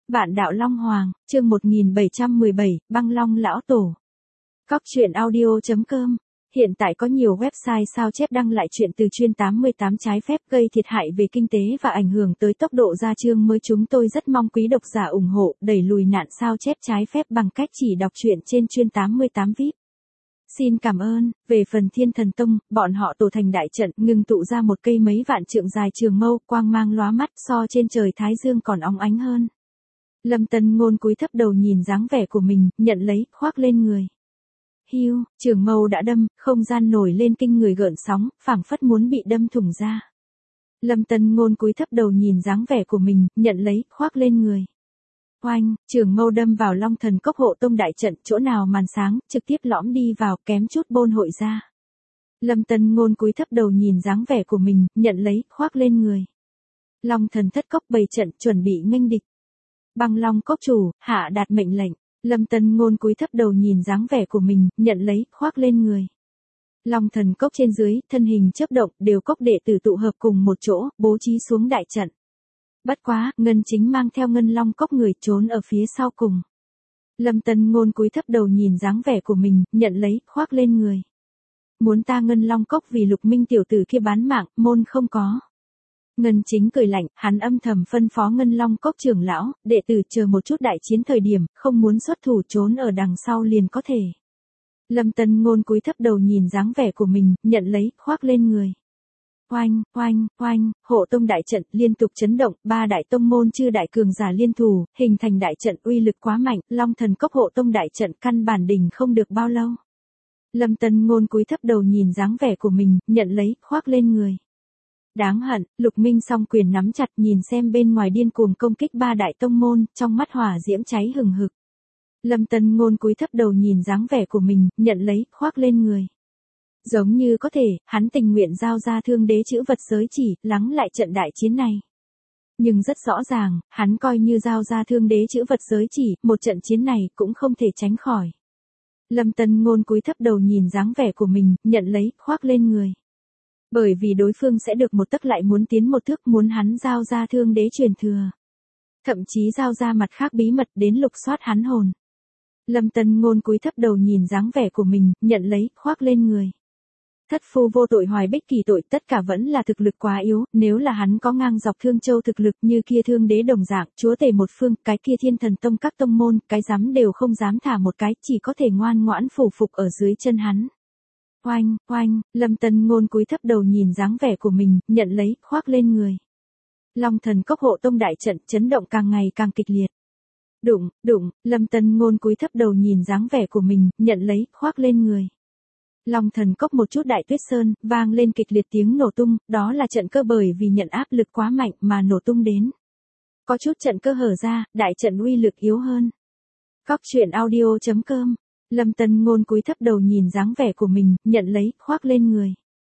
Vạn đạo Long Hoàng, chương 1717, băng long lão tổ. Cóc truyện audio.com. Hiện tại có nhiều website sao chép đăng lại chuyện từ chuyên 88 trái phép gây thiệt hại về kinh tế và ảnh hưởng tới tốc độ ra chương mới. Chúng tôi rất mong quý độc giả ủng hộ, đẩy lùi nạn sao chép trái phép bằng cách chỉ đọc truyện trên chuyên 88 VIP. Xin cảm ơn. Về phần Thiên Thần Tông, bọn họ tổ thành đại trận, ngưng tụ ra một cây mấy vạn trượng dài trường mâu, quang mang lóa mắt, so trên trời thái dương còn óng ánh hơn. Lâm Tân Ngôn cúi thấp đầu nhìn dáng vẻ của mình, nhận lấy, khoác lên người. Hiu, trường mâu đã đâm, không gian nổi lên kinh người gợn sóng, phảng phất muốn bị đâm thủng ra. Lâm Tân Ngôn cúi thấp đầu nhìn dáng vẻ của mình, nhận lấy, khoác lên người. Oanh, trường mâu đâm vào Long Thần Cốc hộ tông đại trận, chỗ nào màn sáng, trực tiếp lõm đi vào, kém chút bôn hội ra. Lâm Tân Ngôn cúi thấp đầu nhìn dáng vẻ của mình, nhận lấy, khoác lên người. Long Thần Thất Cốc bày trận, chuẩn bị nghênh địch. Băng Long Cốc chủ, hạ đạt mệnh lệnh. Lâm Tân Ngôn cúi thấp đầu nhìn dáng vẻ của mình, nhận lấy, khoác lên người. Long Thần Cốc trên dưới, thân hình chớp động, đều cốc đệ tử tụ hợp cùng một chỗ, bố trí xuống đại trận. Bất quá, Ngân Chính mang theo Ngân Long Cốc người trốn ở phía sau cùng. Lâm Tân Ngôn cúi thấp đầu nhìn dáng vẻ của mình, nhận lấy, khoác lên người. Muốn ta Ngân Long Cốc vì Lục Minh tiểu tử kia bán mạng, môn không có. Ngân Chính cười lạnh, hắn âm thầm phân phó Ngân Long Cốc trưởng lão, đệ tử chờ một chút đại chiến thời điểm, không muốn xuất thủ trốn ở đằng sau liền có thể. Lâm Tân Ngôn cúi thấp đầu nhìn dáng vẻ của mình, nhận lấy, khoác lên người. Oanh, oanh, oanh, hộ tông đại trận liên tục chấn động, ba đại tông môn chư đại cường giả liên thủ, hình thành đại trận uy lực quá mạnh, Long Thần Cốc hộ tông đại trận căn bản đỉnh không được bao lâu. Lâm Tân Ngôn cúi thấp đầu nhìn dáng vẻ của mình, nhận lấy, khoác lên người. Đáng hận, Lục Minh song quyền nắm chặt nhìn xem bên ngoài điên cuồng công kích ba đại tông môn, trong mắt hỏa diễm cháy hừng hực. Lâm Tân Ngôn cúi thấp đầu nhìn dáng vẻ của mình, nhận lấy, khoác lên người. Giống như có thể, hắn tình nguyện giao ra Thương Đế chữ vật giới chỉ, lắng lại trận đại chiến này. Nhưng rất rõ ràng, hắn coi như giao ra Thương Đế chữ vật giới chỉ, một trận chiến này cũng không thể tránh khỏi. Lâm Tân Ngôn cúi thấp đầu nhìn dáng vẻ của mình, nhận lấy, khoác lên người. Bởi vì đối phương sẽ được một tấc lại muốn tiến một thước, muốn hắn giao ra Thương Đế truyền thừa. Thậm chí giao ra mặt khác bí mật đến lục soát hắn hồn. Lâm Tân Ngôn cúi thấp đầu nhìn dáng vẻ của mình, nhận lấy, khoác lên người. Thất phu vô tội hoài bích kỳ tội, tất cả vẫn là thực lực quá yếu, nếu là hắn có ngang dọc Thương Châu thực lực như kia Thương Đế đồng dạng, chúa tể một phương, cái kia Thiên Thần Tông các tông môn, cái dám đều không dám thả một cái, chỉ có thể ngoan ngoãn phủ phục ở dưới chân hắn. Oanh, oanh, Lâm Tân Ngôn cúi thấp đầu nhìn dáng vẻ của mình, nhận lấy, khoác lên người. Long Thần Cốc hộ tông đại trận chấn động càng ngày càng kịch liệt. Đụng, đụng, Lâm Tân Ngôn cúi thấp đầu nhìn dáng vẻ của mình, nhận lấy, khoác lên người. Long Thần Cốc một chút đại tuyết sơn, vang lên kịch liệt tiếng nổ tung, đó là trận cơ bởi vì nhận áp lực quá mạnh mà nổ tung đến. Có chút trận cơ hở ra, đại trận uy lực yếu hơn. Cóc truyện audio.com. Lâm Tân Ngôn cúi thấp đầu nhìn dáng vẻ của mình, nhận lấy, khoác lên người.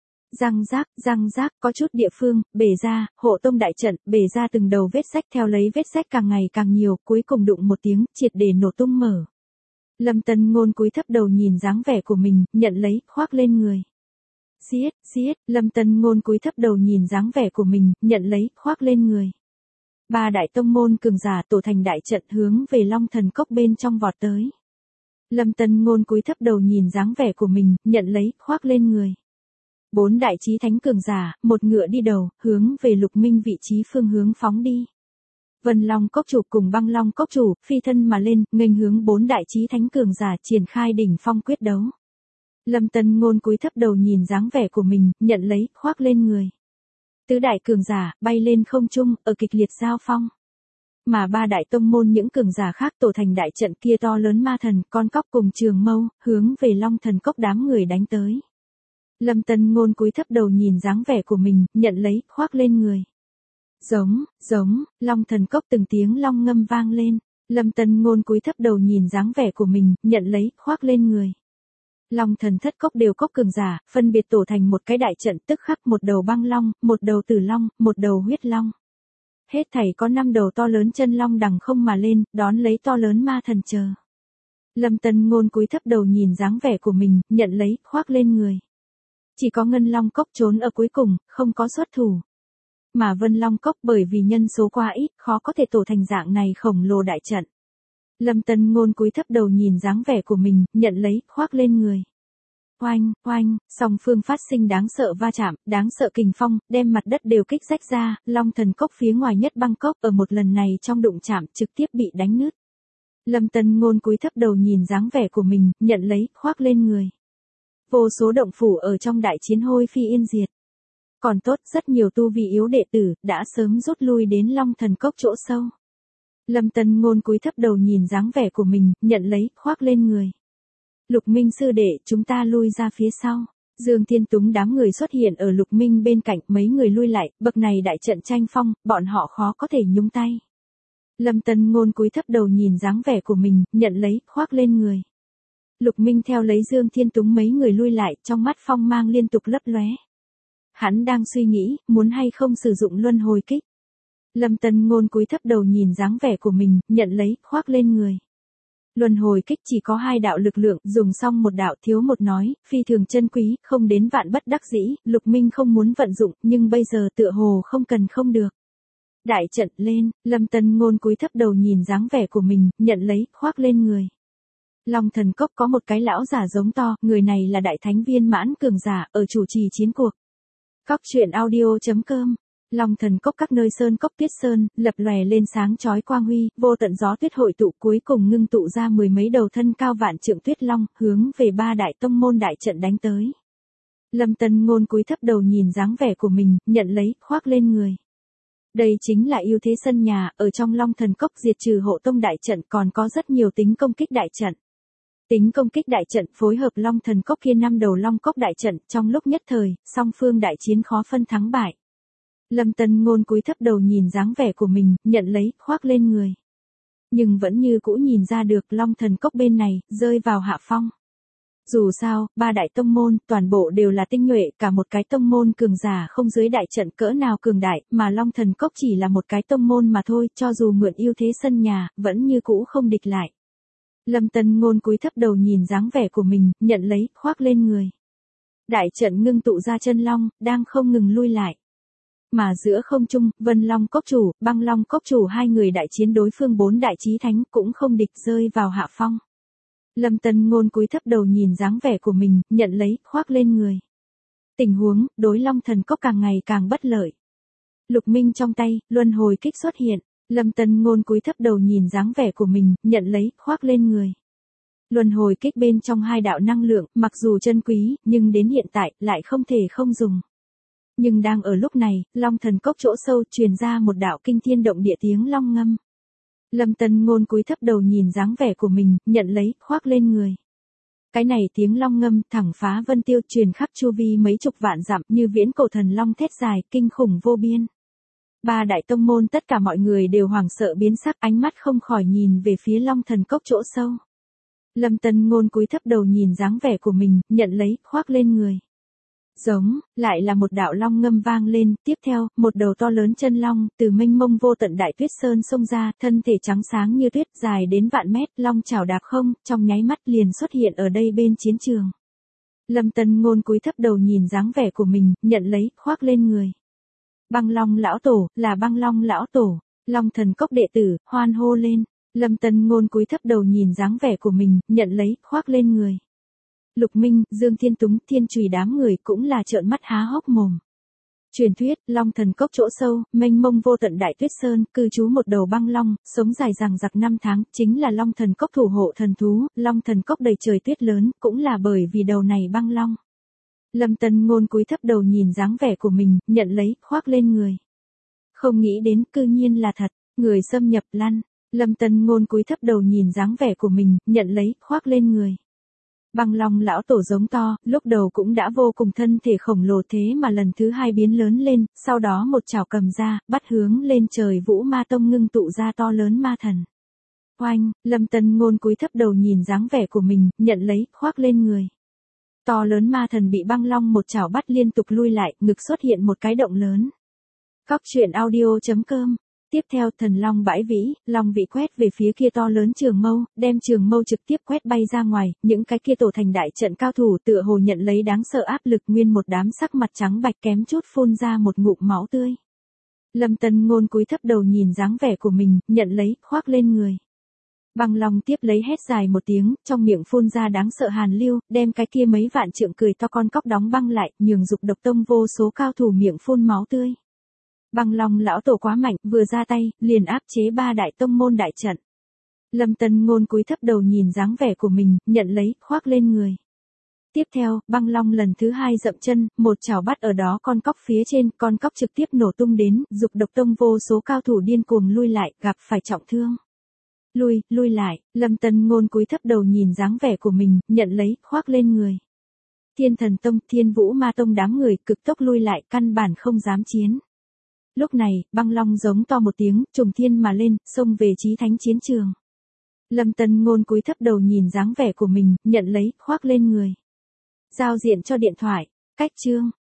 Răng rác, có chút địa phương, bể ra, hộ tông đại trận, bể ra từng đầu vết rách, theo lấy vết rách càng ngày càng nhiều, cuối cùng đụng một tiếng, triệt để nổ tung mở. Lâm Tân Ngôn cúi thấp đầu nhìn dáng vẻ của mình, nhận lấy, khoác lên người. Giết, Lâm Tân Ngôn cúi thấp đầu nhìn dáng vẻ của mình, nhận lấy, khoác lên người. Ba đại tông môn cường giả tổ thành đại trận hướng về Long Thần Cốc bên trong vọt tới. Lâm Tân Ngôn cúi thấp đầu nhìn dáng vẻ của mình, nhận lấy, khoác lên người. Bốn đại chí thánh cường giả, một ngựa đi đầu, hướng về Lục Minh vị trí phương hướng phóng đi. Vân Long Cốc chủ cùng Băng Long Cốc chủ, phi thân mà lên, nghênh hướng bốn đại chí thánh cường giả triển khai đỉnh phong quyết đấu. Lâm Tân Ngôn cúi thấp đầu nhìn dáng vẻ của mình, nhận lấy, khoác lên người. Tứ đại cường giả, bay lên không trung, ở kịch liệt giao phong. Mà ba đại tông môn những cường giả khác tổ thành đại trận kia to lớn ma thần, con cóc cùng trường mâu, hướng về Long Thần Cốc đám người đánh tới. Lâm Tân Ngôn cúi thấp đầu nhìn dáng vẻ của mình, nhận lấy, khoác lên người. Giống, Long Thần Cốc từng tiếng long ngâm vang lên. Lâm Tân Ngôn cúi thấp đầu nhìn dáng vẻ của mình, nhận lấy, khoác lên người. Long Thần Thất Cốc đều cốc cường giả, phân biệt tổ thành một cái đại trận, tức khắc một đầu băng long, một đầu tử long, một đầu huyết long. Hết thảy có 5 đầu to lớn chân long đằng không mà lên, đón lấy to lớn ma thần chờ. Lâm Tân Ngôn cúi thấp đầu nhìn dáng vẻ của mình, nhận lấy, khoác lên người. Chỉ có Ngân Long Cốc trốn ở cuối cùng, không có xuất thủ. Mà Vân Long Cốc bởi vì nhân số quá ít, khó có thể tổ thành dạng này khổng lồ đại trận. Lâm Tân Ngôn cúi thấp đầu nhìn dáng vẻ của mình, nhận lấy, khoác lên người. Oanh, oanh, song phương phát sinh đáng sợ va chạm, đáng sợ kình phong, đem mặt đất đều kích rách ra, Long Thần Cốc phía ngoài nhất băng cốc ở một lần này trong đụng chạm trực tiếp bị đánh nứt. Lâm Tân Ngôn cúi thấp đầu nhìn dáng vẻ của mình, nhận lấy, khoác lên người. Vô số động phủ ở trong đại chiến hôi phi yên diệt. Còn tốt, rất nhiều tu vi yếu đệ tử, đã sớm rút lui đến Long Thần Cốc chỗ sâu. Lâm Tân Ngôn cúi thấp đầu nhìn dáng vẻ của mình, nhận lấy, khoác lên người. Lục Minh sư đệ, chúng ta lui ra phía sau. Dương Thiên Túng đám người xuất hiện ở Lục Minh bên cạnh, mấy người lui lại, bậc này đại trận tranh phong, bọn họ khó có thể nhúng tay. Lâm Tân Ngôn cúi thấp đầu nhìn dáng vẻ của mình, nhận lấy, khoác lên người. Lục Minh theo lấy Dương Thiên Túng mấy người lui lại, trong mắt phong mang liên tục lấp lóe. Hắn đang suy nghĩ, muốn hay không sử dụng luân hồi kích. Lâm Tân Ngôn cúi thấp đầu nhìn dáng vẻ của mình, nhận lấy, khoác lên người. Luân hồi kích chỉ có 2 đạo lực lượng, dùng xong một đạo thiếu một nói, phi thường chân quý, không đến vạn bất đắc dĩ, Lục Minh không muốn vận dụng, nhưng bây giờ tựa hồ không cần không được. Đại trận lên, Lâm Tân Ngôn cúi thấp đầu nhìn dáng vẻ của mình, nhận lấy, khoác lên người. Long Thần Cốc có một cái lão giả giống to, người này là đại thánh viên mãn cường giả, ở chủ trì chiến cuộc. Cóc truyện audio.com. Long Thần Cốc các nơi sơn cốc tuyết sơn, lập lòe lên sáng chói quang huy, vô tận gió tuyết hội tụ cuối cùng ngưng tụ ra 10 mấy đầu thân cao vạn trượng tuyết long, hướng về 3 đại tông môn đại trận đánh tới. Lâm Tân Ngôn cúi thấp đầu nhìn dáng vẻ của mình, nhận lấy, khoác lên người. Đây chính là ưu thế sân nhà, ở trong Long Thần Cốc diệt trừ hộ tông đại trận còn có rất nhiều tính công kích đại trận. Tính công kích đại trận phối hợp Long Thần Cốc kia 5 đầu Long Cốc đại trận, trong lúc nhất thời, song phương đại chiến khó phân thắng bại. Lâm Tân Ngôn cúi thấp đầu nhìn dáng vẻ của mình, nhận lấy, khoác lên người. Nhưng vẫn như cũ nhìn ra được Long Thần Cốc bên này, rơi vào hạ phong. Dù sao, 3 đại tông môn, toàn bộ đều là tinh nhuệ, cả một cái tông môn cường giả không dưới đại trận cỡ nào cường đại, mà Long Thần Cốc chỉ là một cái tông môn mà thôi, cho dù mượn ưu thế sân nhà, vẫn như cũ không địch lại. Lâm Tân Ngôn cúi thấp đầu nhìn dáng vẻ của mình, nhận lấy, khoác lên người. Đại trận ngưng tụ ra chân long, đang không ngừng lui lại. Mà giữa không trung, Vân Long Cốc chủ, Băng Long Cốc chủ 2 người đại chiến đối phương 4 đại chí thánh cũng không địch, rơi vào hạ phong. Lâm Tân Ngôn cúi thấp đầu nhìn dáng vẻ của mình, nhận lấy, khoác lên người. Tình huống, đối Long Thần Cốc càng ngày càng bất lợi. Lục Minh trong tay, luân hồi kích xuất hiện. Lâm Tân Ngôn cúi thấp đầu nhìn dáng vẻ của mình, nhận lấy, khoác lên người. Luân hồi kích bên trong 2 đạo năng lượng, mặc dù chân quý, nhưng đến hiện tại, lại không thể không dùng. Nhưng đang ở lúc này, Long Thần Cốc chỗ sâu truyền ra một đạo kinh thiên động địa tiếng long ngâm. Lâm Tân Ngôn cúi thấp đầu nhìn dáng vẻ của mình, nhận lấy, khoác lên người. Cái này tiếng long ngâm thẳng phá vân tiêu, truyền khắp chu vi mấy chục vạn dặm, như viễn cổ thần long thét dài, kinh khủng vô biên. 3 đại tông môn tất cả mọi người đều hoảng sợ biến sắc, ánh mắt không khỏi nhìn về phía Long Thần Cốc chỗ sâu. Lâm Tân Ngôn cúi thấp đầu nhìn dáng vẻ của mình, nhận lấy, khoác lên người. Giống, lại là một đạo long ngâm vang lên, tiếp theo, một đầu to lớn chân long, từ mênh mông vô tận đại tuyết sơn xông ra, thân thể trắng sáng như tuyết, dài đến vạn mét, long chảo đạp không, trong nháy mắt liền xuất hiện ở đây bên chiến trường. Lâm Tân Ngôn cúi thấp đầu nhìn dáng vẻ của mình, nhận lấy, khoác lên người. Băng Long lão tổ, là Băng Long lão tổ, Long Thần Cốc đệ tử, hoan hô lên. Lâm Tân Ngôn cúi thấp đầu nhìn dáng vẻ của mình, nhận lấy, khoác lên người. Lục Minh, Dương Thiên Túng, Thiên Trùy đám người cũng là trợn mắt há hốc mồm. Truyền thuyết, Long Thần Cốc chỗ sâu, mênh mông vô tận đại tuyết sơn, cư trú một đầu băng long, sống dài dằng dặc 5 tháng, chính là Long Thần Cốc thủ hộ thần thú, Long Thần Cốc đầy trời tuyết lớn, cũng là bởi vì đầu này băng long. Lâm Tân Ngôn cúi thấp đầu nhìn dáng vẻ của mình, nhận lấy, khoác lên người. Không nghĩ đến, cư nhiên là thật, người xâm nhập lăn. Lâm Tân Ngôn cúi thấp đầu nhìn dáng vẻ của mình, nhận lấy, khoác lên người. Băng Long lão tổ giống to, lúc đầu cũng đã vô cùng thân thể khổng lồ thế mà lần thứ 2 biến lớn lên, sau đó một chảo cầm ra, bắt hướng lên trời Vũ Ma Tông ngưng tụ ra to lớn ma thần. Oanh, Lâm Tân Ngôn cúi thấp đầu nhìn dáng vẻ của mình, nhận lấy, khoác lên người. To lớn ma thần bị Băng Long một chảo bắt liên tục lui lại, ngực xuất hiện một cái động lớn. Cóc truyện audio.com. Tiếp theo, thần long bãi vĩ, long vị quét về phía kia to lớn trường mâu, đem trường mâu trực tiếp quét bay ra ngoài, những cái kia tổ thành đại trận cao thủ tựa hồ nhận lấy đáng sợ áp lực, nguyên một đám sắc mặt trắng bạch kém chút phun ra một ngụm máu tươi. Lâm Tân Ngôn cúi thấp đầu nhìn dáng vẻ của mình, nhận lấy, khoác lên người. Băng Long tiếp lấy hét dài một tiếng, trong miệng phun ra đáng sợ hàn lưu, đem cái kia mấy vạn trượng cười to con cóc đóng băng lại, nhường Dục Độc Tông vô số cao thủ miệng phun máu tươi. Băng Long lão tổ quá mạnh, vừa ra tay, liền áp chế 3 đại tông môn đại trận. Lâm Tân Ngôn cúi thấp đầu nhìn dáng vẻ của mình, nhận lấy, khoác lên người. Tiếp theo, Băng Long lần thứ 2 dậm chân, một chảo bắt ở đó con cóc phía trên, con cóc trực tiếp nổ tung đến, Dục Độc Tông vô số cao thủ điên cuồng lui lại, gặp phải trọng thương. Lui lại, Lâm Tân Ngôn cúi thấp đầu nhìn dáng vẻ của mình, nhận lấy, khoác lên người. Thiên Thần Tông, Thiên Vũ Ma Tông đám người cực tốc lui lại, căn bản không dám chiến. Lúc này, Băng Long giống to một tiếng, trùng thiên mà lên, xông về chí thánh chiến trường. Lâm Tân Ngôn cúi thấp đầu nhìn dáng vẻ của mình, nhận lấy, khoác lên người. Giao diện cho điện thoại, cách chương.